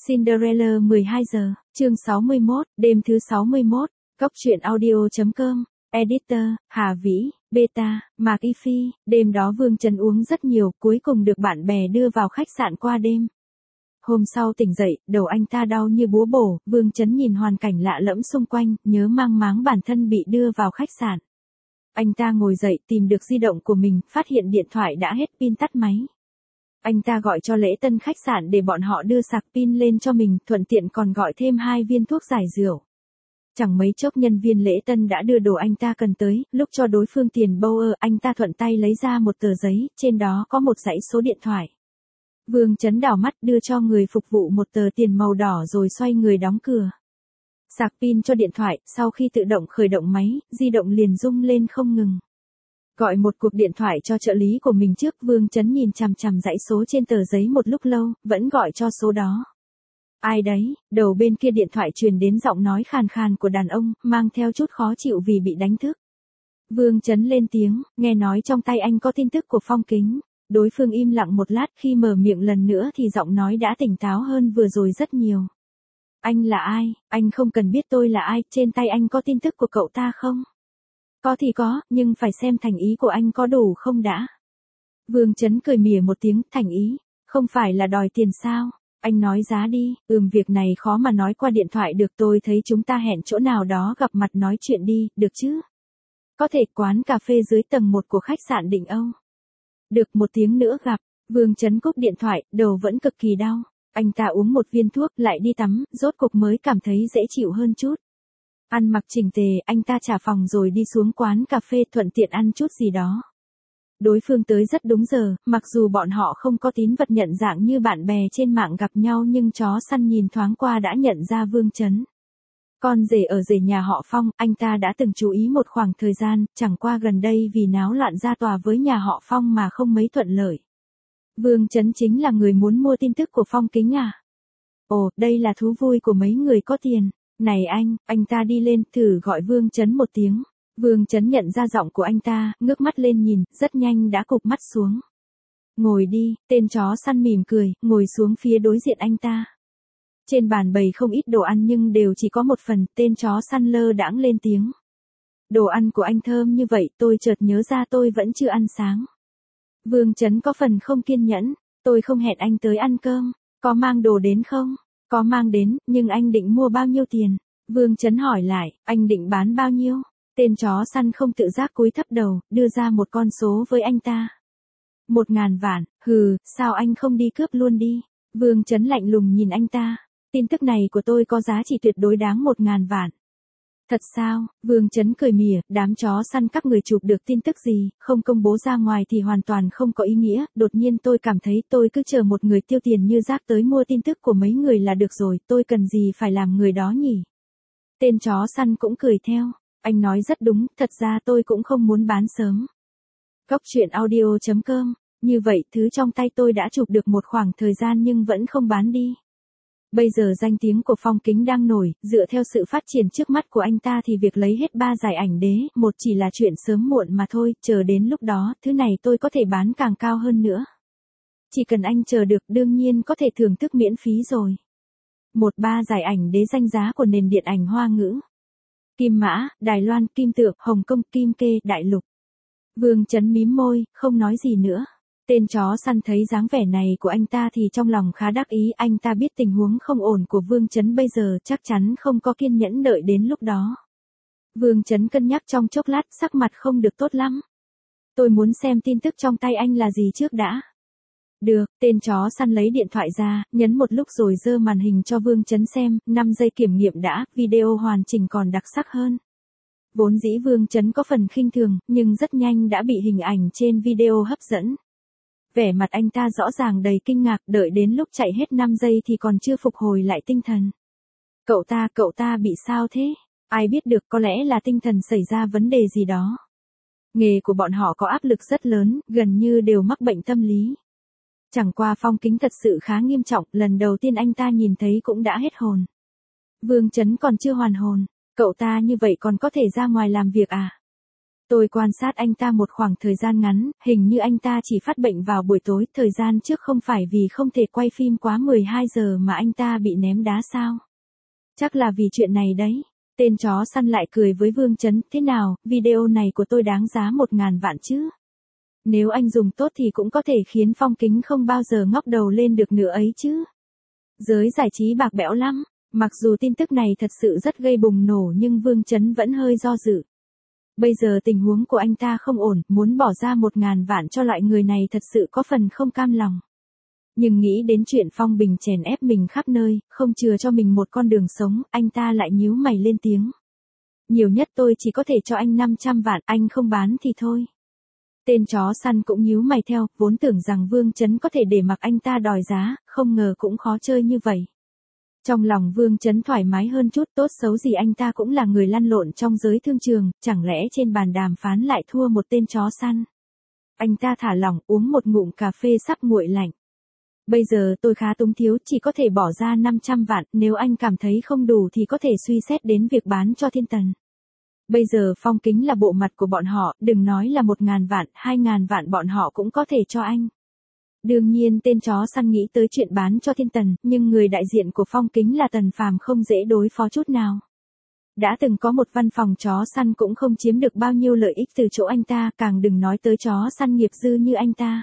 Cinderella 12 giờ, chương 61, đêm thứ 61, Cốc truyện audio.com, Editor, Hà Vĩ, Beta, Mạc Y Phi, đêm đó Vương Trấn uống rất nhiều, cuối cùng được bạn bè đưa vào khách sạn qua đêm. Hôm sau tỉnh dậy, đầu anh ta đau như búa bổ, Vương Trấn nhìn hoàn cảnh lạ lẫm xung quanh, nhớ mang máng bản thân bị đưa vào khách sạn. Anh ta ngồi dậy tìm được di động của mình, phát hiện điện thoại đã hết pin tắt máy. Anh ta gọi cho lễ tân khách sạn để bọn họ đưa sạc pin lên cho mình, thuận tiện còn gọi thêm 2 viên thuốc giải rượu. Chẳng mấy chốc nhân viên lễ tân đã đưa đồ anh ta cần tới, lúc cho đối phương tiền Bauer, anh ta thuận tay lấy ra một tờ giấy, trên đó có một dãy số điện thoại. Vương Trấn đảo mắt đưa cho người phục vụ một tờ tiền màu đỏ rồi xoay người đóng cửa. Sạc pin cho điện thoại, sau khi tự động khởi động máy, di động liền rung lên không ngừng. Gọi một cuộc điện thoại cho trợ lý của mình trước, Vương Trấn nhìn chằm chằm dãy số trên tờ giấy một lúc lâu, vẫn gọi cho số đó. Ai đấy? Đầu bên kia điện thoại truyền đến giọng nói khàn khàn của đàn ông, mang theo chút khó chịu vì bị đánh thức. Vương Trấn lên tiếng, nghe nói trong tay anh có tin tức của Phong Kính. Đối phương im lặng một lát, khi mở miệng lần nữa thì giọng nói đã tỉnh táo hơn vừa rồi rất nhiều. Anh là ai? Anh không cần biết tôi là ai, trên tay anh có tin tức của cậu ta không? Có thì có, nhưng phải xem thành ý của anh có đủ không đã. Vương Trấn cười mỉa một tiếng, thành ý, không phải là đòi tiền sao? Anh nói giá đi, việc này khó mà nói qua điện thoại được, tôi thấy chúng ta hẹn chỗ nào đó gặp mặt nói chuyện đi, được chứ? Có thể quán cà phê dưới tầng 1 của khách sạn Định Âu. Được, một tiếng nữa gặp. Vương Trấn cúp điện thoại, đầu vẫn cực kỳ đau. Anh ta uống một viên thuốc, lại đi tắm, rốt cục mới cảm thấy dễ chịu hơn chút. Ăn mặc chỉnh tề, anh ta trả phòng rồi đi xuống quán cà phê thuận tiện ăn chút gì đó. Đối phương tới rất đúng giờ, mặc dù bọn họ không có tín vật nhận dạng như bạn bè trên mạng gặp nhau, nhưng chó săn nhìn thoáng qua đã nhận ra Vương Trấn. Con rể ở rể nhà họ Phong, anh ta đã từng chú ý một khoảng thời gian, chẳng qua gần đây vì náo loạn ra tòa với nhà họ Phong mà không mấy thuận lợi. Vương Trấn chính là người muốn mua tin tức của Phong Kính à? Ồ, đây là thú vui của mấy người có tiền. Này anh ta đi lên, thử gọi Vương Trấn một tiếng. Vương Trấn nhận ra giọng của anh ta, ngước mắt lên nhìn, rất nhanh đã cụp mắt xuống. Ngồi đi, tên chó săn mỉm cười, ngồi xuống phía đối diện anh ta. Trên bàn bày không ít đồ ăn nhưng đều chỉ có một phần, tên chó săn lơ đãng lên tiếng. Đồ ăn của anh thơm như vậy, tôi chợt nhớ ra tôi vẫn chưa ăn sáng. Vương Trấn có phần không kiên nhẫn, tôi không hẹn anh tới ăn cơm, có mang đồ đến không? Có mang đến, nhưng anh định mua bao nhiêu tiền? Vương Trấn hỏi lại, anh định bán bao nhiêu? Tên chó săn không tự giác cúi thấp đầu, đưa ra một con số với anh ta. 1.000 vạn, hừ, sao anh không đi cướp luôn đi? Vương Trấn lạnh lùng nhìn anh ta. Tin tức này của tôi có giá trị tuyệt đối đáng 1.000 vạn. Thật sao? Vương Trấn cười mỉa, đám chó săn các người chụp được tin tức gì, không công bố ra ngoài thì hoàn toàn không có ý nghĩa, đột nhiên tôi cảm thấy tôi cứ chờ một người tiêu tiền như rác tới mua tin tức của mấy người là được rồi, tôi cần gì phải làm người đó nhỉ? Tên chó săn cũng cười theo, anh nói rất đúng, thật ra tôi cũng không muốn bán sớm. Cốc truyện audio.com, như vậy thứ trong tay tôi đã chụp được một khoảng thời gian nhưng vẫn không bán đi. Bây giờ danh tiếng của Phong Kính đang nổi, dựa theo sự phát triển trước mắt của anh ta thì việc lấy hết 3 giải ảnh đế, một chỉ là chuyện sớm muộn mà thôi, chờ đến lúc đó, thứ này tôi có thể bán càng cao hơn nữa. Chỉ cần anh chờ được, đương nhiên có thể thưởng thức miễn phí rồi. 3 giải ảnh đế danh giá của nền điện ảnh Hoa ngữ. Kim Mã, Đài Loan, Kim Tược, Hồng Kông, Kim Kê, Đại Lục. Vương Trấn mím môi, không nói gì nữa. Tên chó săn thấy dáng vẻ này của anh ta thì trong lòng khá đắc ý, anh ta biết tình huống không ổn của Vương Trấn bây giờ chắc chắn không có kiên nhẫn đợi đến lúc đó. Vương Trấn cân nhắc trong chốc lát, sắc mặt không được tốt lắm. Tôi muốn xem tin tức trong tay anh là gì trước đã. Được, tên chó săn lấy điện thoại ra, nhấn một lúc rồi giơ màn hình cho Vương Trấn xem, 5 giây kiểm nghiệm đã, video hoàn chỉnh còn đặc sắc hơn. Vốn dĩ Vương Trấn có phần khinh thường, nhưng rất nhanh đã bị hình ảnh trên video hấp dẫn. Vẻ mặt anh ta rõ ràng đầy kinh ngạc, đợi đến lúc chạy hết 5 giây thì còn chưa phục hồi lại tinh thần. Cậu ta bị sao thế? Ai biết được, có lẽ là tinh thần xảy ra vấn đề gì đó. Nghề của bọn họ có áp lực rất lớn, gần như đều mắc bệnh tâm lý. Chẳng qua Phong Kính thật sự khá nghiêm trọng, lần đầu tiên anh ta nhìn thấy cũng đã hết hồn. Vương Trấn còn chưa hoàn hồn, cậu ta như vậy còn có thể ra ngoài làm việc à? Tôi quan sát anh ta một khoảng thời gian ngắn, hình như anh ta chỉ phát bệnh vào buổi tối, thời gian trước không phải vì không thể quay phim quá 12 giờ mà anh ta bị ném đá sao? Chắc là vì chuyện này đấy. Tên chó săn lại cười với Vương Chấn, thế nào, video này của tôi đáng giá 1.000 vạn chứ? Nếu anh dùng tốt thì cũng có thể khiến Phong Kính không bao giờ ngóc đầu lên được nữa ấy chứ. Giới giải trí bạc bẽo lắm. Mặc dù tin tức này thật sự rất gây bùng nổ nhưng Vương Chấn vẫn hơi do dự. Bây giờ tình huống của anh ta không ổn, muốn bỏ ra 1.000 vạn cho loại người này thật sự có phần không cam lòng. Nhưng nghĩ đến chuyện Phong Bình chèn ép mình khắp nơi, không chừa cho mình một con đường sống, anh ta lại nhíu mày lên tiếng. Nhiều nhất tôi chỉ có thể cho anh 500 vạn, anh không bán thì thôi. Tên chó săn cũng nhíu mày theo, vốn tưởng rằng Vương Chấn có thể để mặc anh ta đòi giá, không ngờ cũng khó chơi như vậy. Trong lòng Vương Chấn thoải mái hơn chút, tốt xấu gì anh ta cũng là người lăn lộn trong giới thương trường, chẳng lẽ trên bàn đàm phán lại thua một tên chó săn. Anh ta thả lỏng uống một ngụm cà phê sắp nguội lạnh. Bây giờ tôi khá túng thiếu, chỉ có thể bỏ ra 500 vạn, nếu anh cảm thấy không đủ thì có thể suy xét đến việc bán cho Thiên Tần. Bây giờ Phong Kính là bộ mặt của bọn họ, đừng nói là 1.000 vạn, 2.000 vạn bọn họ cũng có thể cho anh. Đương nhiên tên chó săn nghĩ tới chuyện bán cho Thiên Tần, nhưng người đại diện của Phong Kính là Tần Phàm không dễ đối phó chút nào. Đã từng có một văn phòng chó săn cũng không chiếm được bao nhiêu lợi ích từ chỗ anh ta, càng đừng nói tới chó săn nghiệp dư như anh ta.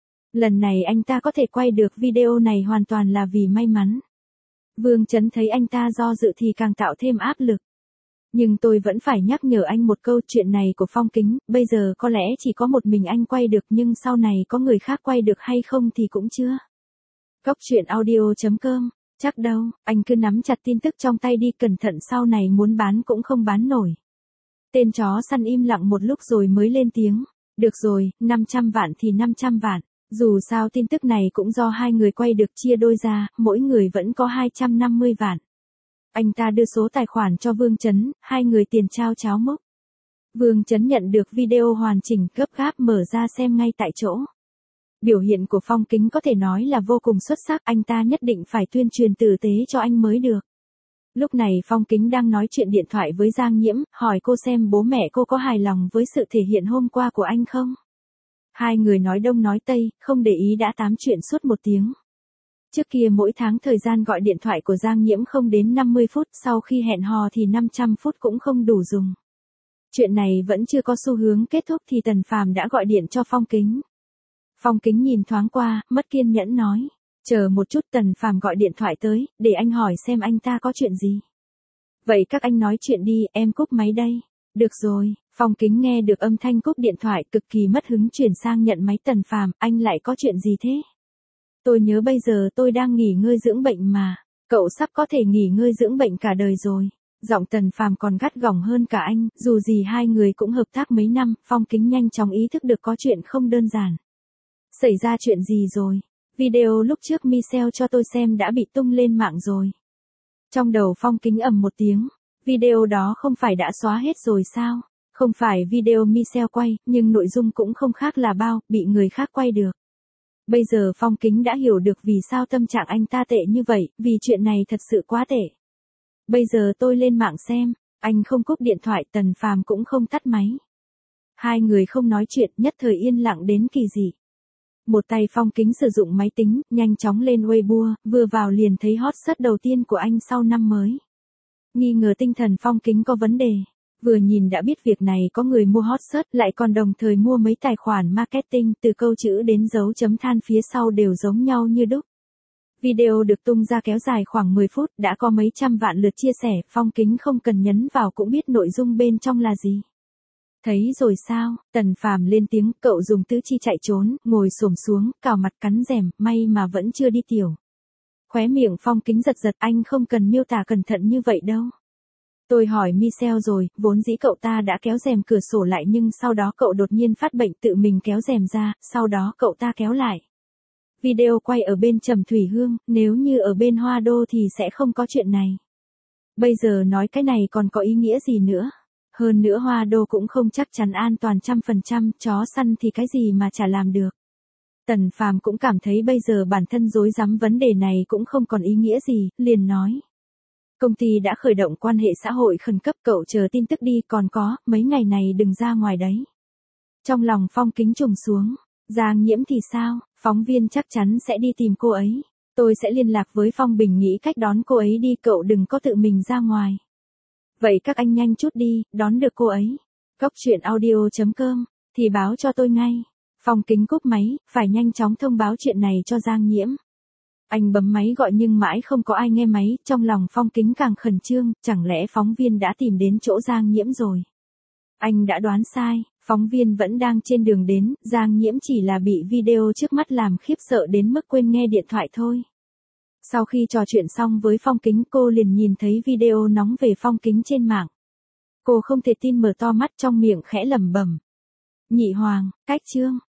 Lần này anh ta có thể quay được video này hoàn toàn là vì may mắn. Vương Chấn thấy anh ta do dự thì càng tạo thêm áp lực. Nhưng tôi vẫn phải nhắc nhở anh một câu, chuyện này của Phong Kính, bây giờ có lẽ chỉ có một mình anh quay được nhưng sau này có người khác quay được hay không thì cũng chưa. Cóc truyện audio.com, chắc đâu, anh cứ nắm chặt tin tức trong tay đi, cẩn thận sau này muốn bán cũng không bán nổi. Tên chó săn im lặng một lúc rồi mới lên tiếng, được rồi, 500 vạn thì 500 vạn, dù sao tin tức này cũng do hai người quay được, chia đôi ra, mỗi người vẫn có 250 vạn. Anh ta đưa số tài khoản cho Vương Chấn, hai người tiền trao cháo mốc. Vương Chấn nhận được video hoàn chỉnh, gấp gáp mở ra xem ngay tại chỗ. Biểu hiện của Phong Kính có thể nói là vô cùng xuất sắc, anh ta nhất định phải tuyên truyền tử tế cho anh mới được. Lúc này Phong Kính đang nói chuyện điện thoại với Giang Nhiễm, hỏi cô xem bố mẹ cô có hài lòng với sự thể hiện hôm qua của anh không. Hai người nói đông nói tây, không để ý đã tám chuyện suốt 1 tiếng. Trước kia mỗi tháng thời gian gọi điện thoại của Giang Nhiễm không đến 50 phút, sau khi hẹn hò thì 500 phút cũng không đủ dùng. Chuyện này vẫn chưa có xu hướng kết thúc thì Tần Phàm đã gọi điện cho Phong Kính. Phong Kính nhìn thoáng qua, mất kiên nhẫn nói, chờ một chút. Tần Phàm gọi điện thoại tới, để anh hỏi xem anh ta có chuyện gì. Vậy các anh nói chuyện đi, em cúp máy đây. Được rồi, Phong Kính nghe được âm thanh cúp điện thoại cực kỳ mất hứng chuyển sang nhận máy. Tần Phàm, anh lại có chuyện gì thế? Tôi nhớ bây giờ tôi đang nghỉ ngơi dưỡng bệnh mà, cậu sắp có thể nghỉ ngơi dưỡng bệnh cả đời rồi. Giọng Tần Phàm còn gắt gỏng hơn cả anh, dù gì hai người cũng hợp tác mấy năm, Phong Kính nhanh chóng ý thức được có chuyện không đơn giản. Xảy ra chuyện gì rồi? Video lúc trước Michelle cho tôi xem đã bị tung lên mạng rồi. Trong đầu Phong Kính ầm một tiếng, video đó không phải đã xóa hết rồi sao? Không phải video Michelle quay, nhưng nội dung cũng không khác là bao, bị người khác quay được. Bây giờ Phong Kính đã hiểu được vì sao tâm trạng anh ta tệ như vậy, vì chuyện này thật sự quá tệ. Bây giờ tôi lên mạng xem, anh không cúp điện thoại, Tần Phàm cũng không tắt máy. Hai người không nói chuyện, nhất thời yên lặng đến kỳ dị. Một tay Phong Kính sử dụng máy tính, nhanh chóng lên Weibo, vừa vào liền thấy hot search đầu tiên của anh sau năm mới. Nghi ngờ tinh thần Phong Kính có vấn đề. Vừa nhìn đã biết việc này có người mua hot search, lại còn đồng thời mua mấy tài khoản marketing, từ câu chữ đến dấu chấm than phía sau đều giống nhau như đúc. Video được tung ra kéo dài khoảng 10 phút, đã có mấy trăm vạn lượt chia sẻ, Phong Kính không cần nhấn vào cũng biết nội dung bên trong là gì. Thấy rồi sao? Tần Phàm lên tiếng, cậu dùng tứ chi chạy trốn, ngồi xổm xuống, cào mặt cắn rèm, may mà vẫn chưa đi tiểu. Khóe miệng Phong Kính giật giật, anh không cần miêu tả cẩn thận như vậy đâu. Tôi hỏi Michelle rồi, vốn dĩ cậu ta đã kéo rèm cửa sổ lại nhưng sau đó cậu đột nhiên phát bệnh tự mình kéo rèm ra, sau đó cậu ta kéo lại. Video quay ở bên Trầm Thủy Hương, nếu như ở bên Hoa Đô thì sẽ không có chuyện này. Bây giờ nói cái này còn có ý nghĩa gì nữa? Hơn nữa Hoa Đô cũng không chắc chắn an toàn 100%, chó săn thì cái gì mà chả làm được. Tần Phàm cũng cảm thấy bây giờ bản thân rối rắm vấn đề này cũng không còn ý nghĩa gì, liền nói. Công ty đã khởi động quan hệ xã hội khẩn cấp, cậu chờ tin tức đi, còn có, mấy ngày này đừng ra ngoài đấy. Trong lòng Phong Kính trùng xuống. Giang Nhiễm thì sao, phóng viên chắc chắn sẽ đi tìm cô ấy. Tôi sẽ liên lạc với Phong Bình nghĩ cách đón cô ấy đi, cậu đừng có tự mình ra ngoài. Vậy các anh nhanh chút đi, đón được cô ấy. Góc chuyện audio.com, thì báo cho tôi ngay. Phong Kính cúp máy, phải nhanh chóng thông báo chuyện này cho Giang Nhiễm. Anh bấm máy gọi nhưng mãi không có ai nghe máy, trong lòng Phong Kính càng khẩn trương, chẳng lẽ phóng viên đã tìm đến chỗ Giang Nhiễm rồi. Anh đã đoán sai, phóng viên vẫn đang trên đường đến, Giang Nhiễm chỉ là bị video trước mắt làm khiếp sợ đến mức quên nghe điện thoại thôi. Sau khi trò chuyện xong với Phong Kính, cô liền nhìn thấy video nóng về Phong Kính trên mạng. Cô không thể tin, mở to mắt, trong miệng khẽ lẩm bẩm. Nhị Hoàng, cách chương.